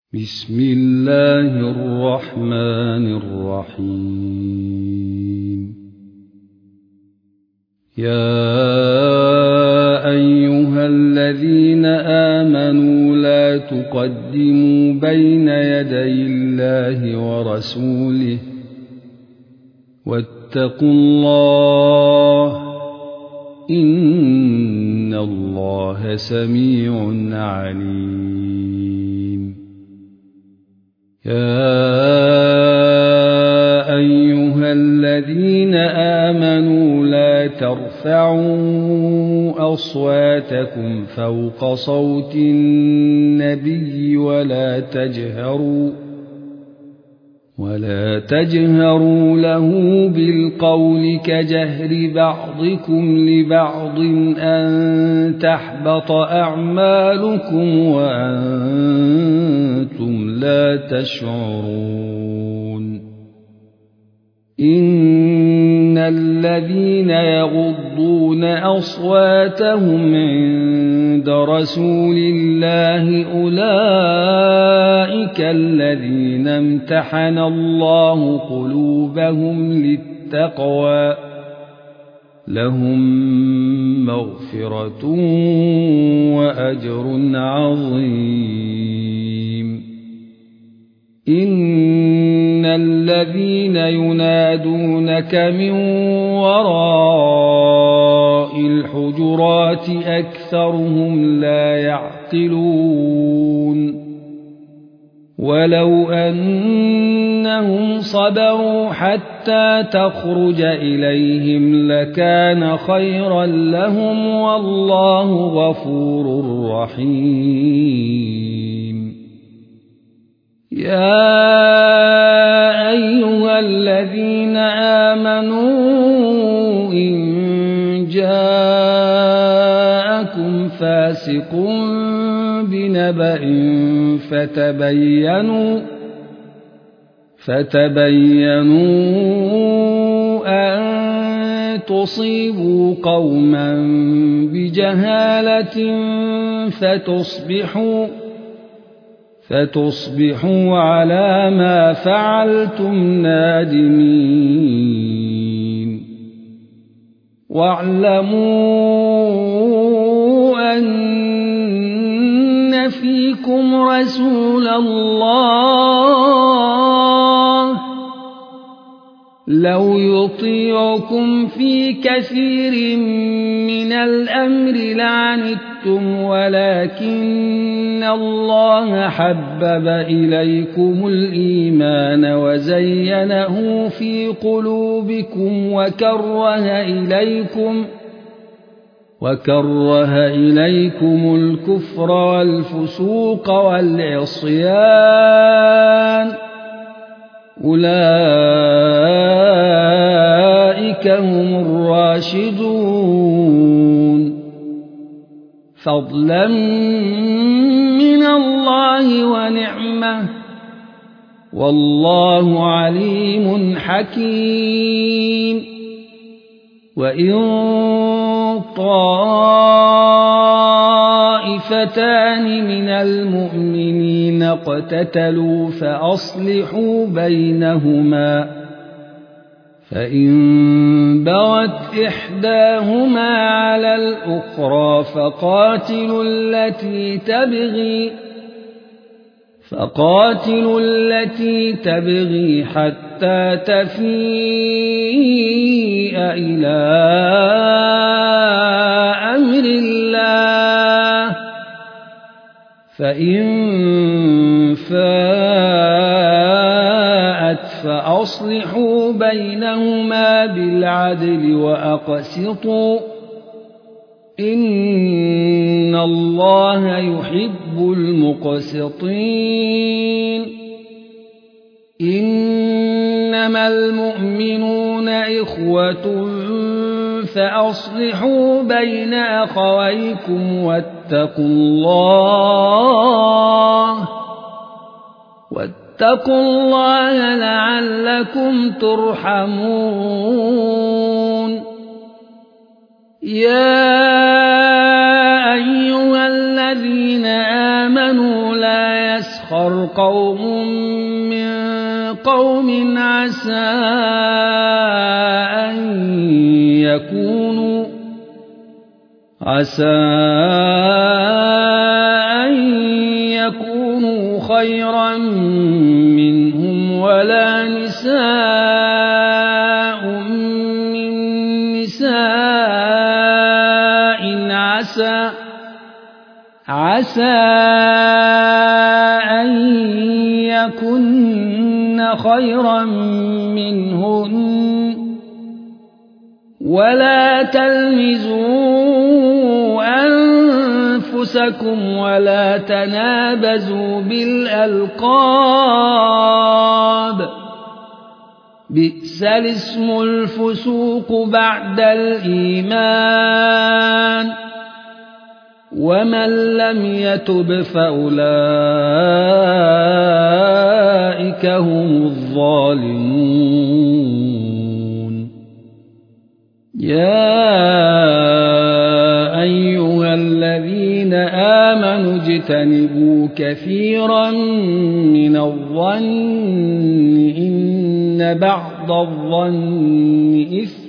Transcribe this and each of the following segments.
بسم الله الرحمن الرحيم. يا أيها الذين آمنوا لا تقدموا بين يدي الله ورسوله واتقوا الله إن الله سميع عليم. يا أيها الذين آمنوا لا ترفعوا أصواتكم فوق صوت النبي ولا تجهروا له بالقول كجهر بعضكم لبعض أن تحبط أعمالكم وأنتم لا تشعرون. إن الذين يغضون أصواتهم عند رسول الله أولئك الذين امتحن الله قلوبهم للتقوى لهم مغفرة وأجر عظيم. إن الذين ينادونك من وراء الحجرات أكثرهم لا يعقلون. ولو أنهم صبروا حتى تخرج إليهم لكان خيرا لهم والله غفور رحيم. يا أيها الذين آمنوا إن جاءكم فاسق بنبأ فتبينوا أن تصيبوا قوما بجهالة فتصبحوا على ما فعلتم نادمين. واعلموا أن فيكم رسول الله لو يطيعكم في كثير من الأمر لعنتم ولكن الله حبب إليكم الإيمان وزينه في قلوبكم وكره إليكم الكفر والفسوق والعصيان أولئك هم الراشدون فضلا من الله ونعمة والله عليم حكيم. وإن طائفتان من المؤمنين اقتتلوا فأصلحوا بينهما فإن بغت إحداهما على الأخرى فقاتلوا التي تبغي حتى تفيء إلى أمر الله فإن فاءت فأصلحوا بينهما بالعدل وأقسطوا إن الله يحب المقسطين. إنما المؤمنون إخوة فأصلحوا بين أخويكم واتقوا الله لعلكم ترحمون. يا أيها الذين الذين آمنوا لا يسخر قوم من قوم عسى أن يكونوا خيرا منهم ولا نساء من نساء عسى أن يكن خيرا منهن ولا تلمزوا أنفسكم ولا تنابزوا بالألقاب بئس الاسم الفسوق بعد الإيمان ومن لم يتب فأولئك هم الظالمون يا أيها الذين آمنوا اجتنبوا كثيرا من الظن إن بعض الظن إثم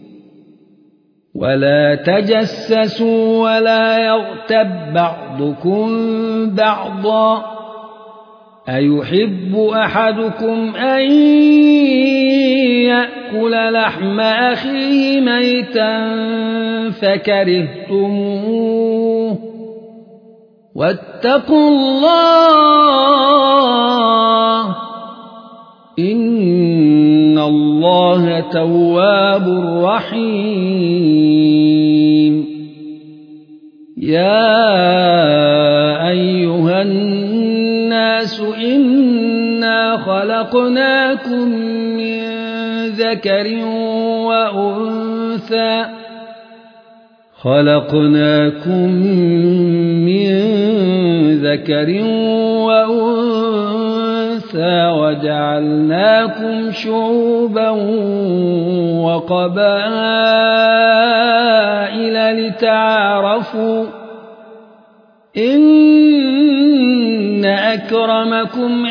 ولا تجسسوا ولا يغتب بعضكم بعضا أيحب أحدكم أن يأكل لحم أخيه ميتا فكرهتموه واتقوا الله إن الله تواب رحيم يا أيها الناس إنا خلقناكم من ذكر وأنثى وجعلناكم شعوبا وقبائل لتعارفوا إن أكرمكم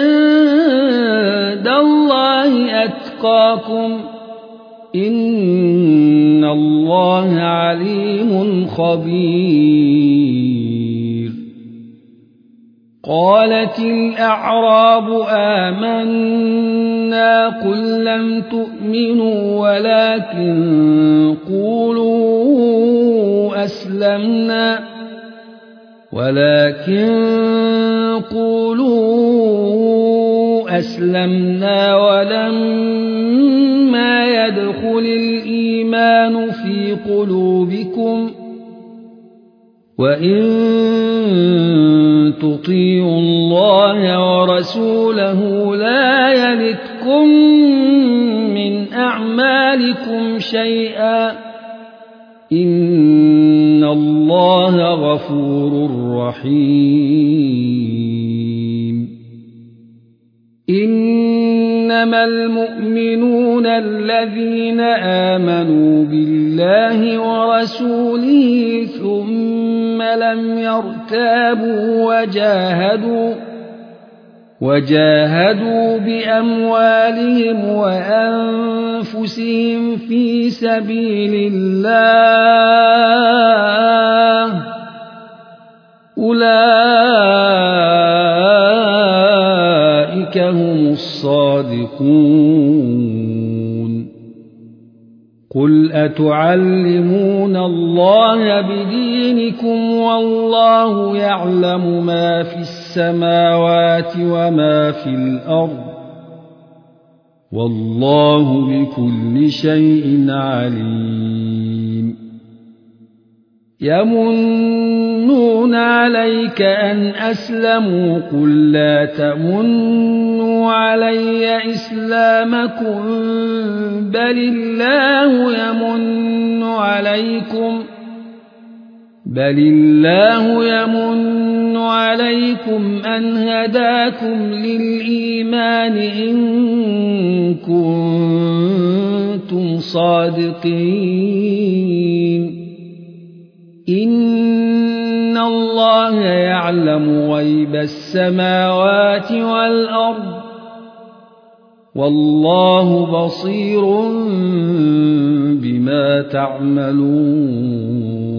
عند الله أتقاكم إن الله عليم خبير قالت الأعراب آمنا قل لم تؤمنوا ولكن قولوا أسلمنا ولما يدخل الإيمان في قلوبكم وإن تطيعوا الله ورسوله لا يلتكم من أعمالكم شيئا إن الله غفور رحيم إنما المؤمنون الذين آمنوا بالله ورسوله ثم لم يرتابوا وجاهدوا بأموالهم وأنفسهم في سبيل الله أولئك هم الصادقون قل أتعلمون الله بدينكم والله يعلم ما في السماوات وما في الأرض والله بكل شيء عليم يمنون عليك أن أسلموا قل لا تمنوا علي إسلامكم بل الله يمن عليكم أن هداكم للإيمان إن كنتم صادقين إن الله يعلم غيب السماوات والأرض والله بصير بما تعملون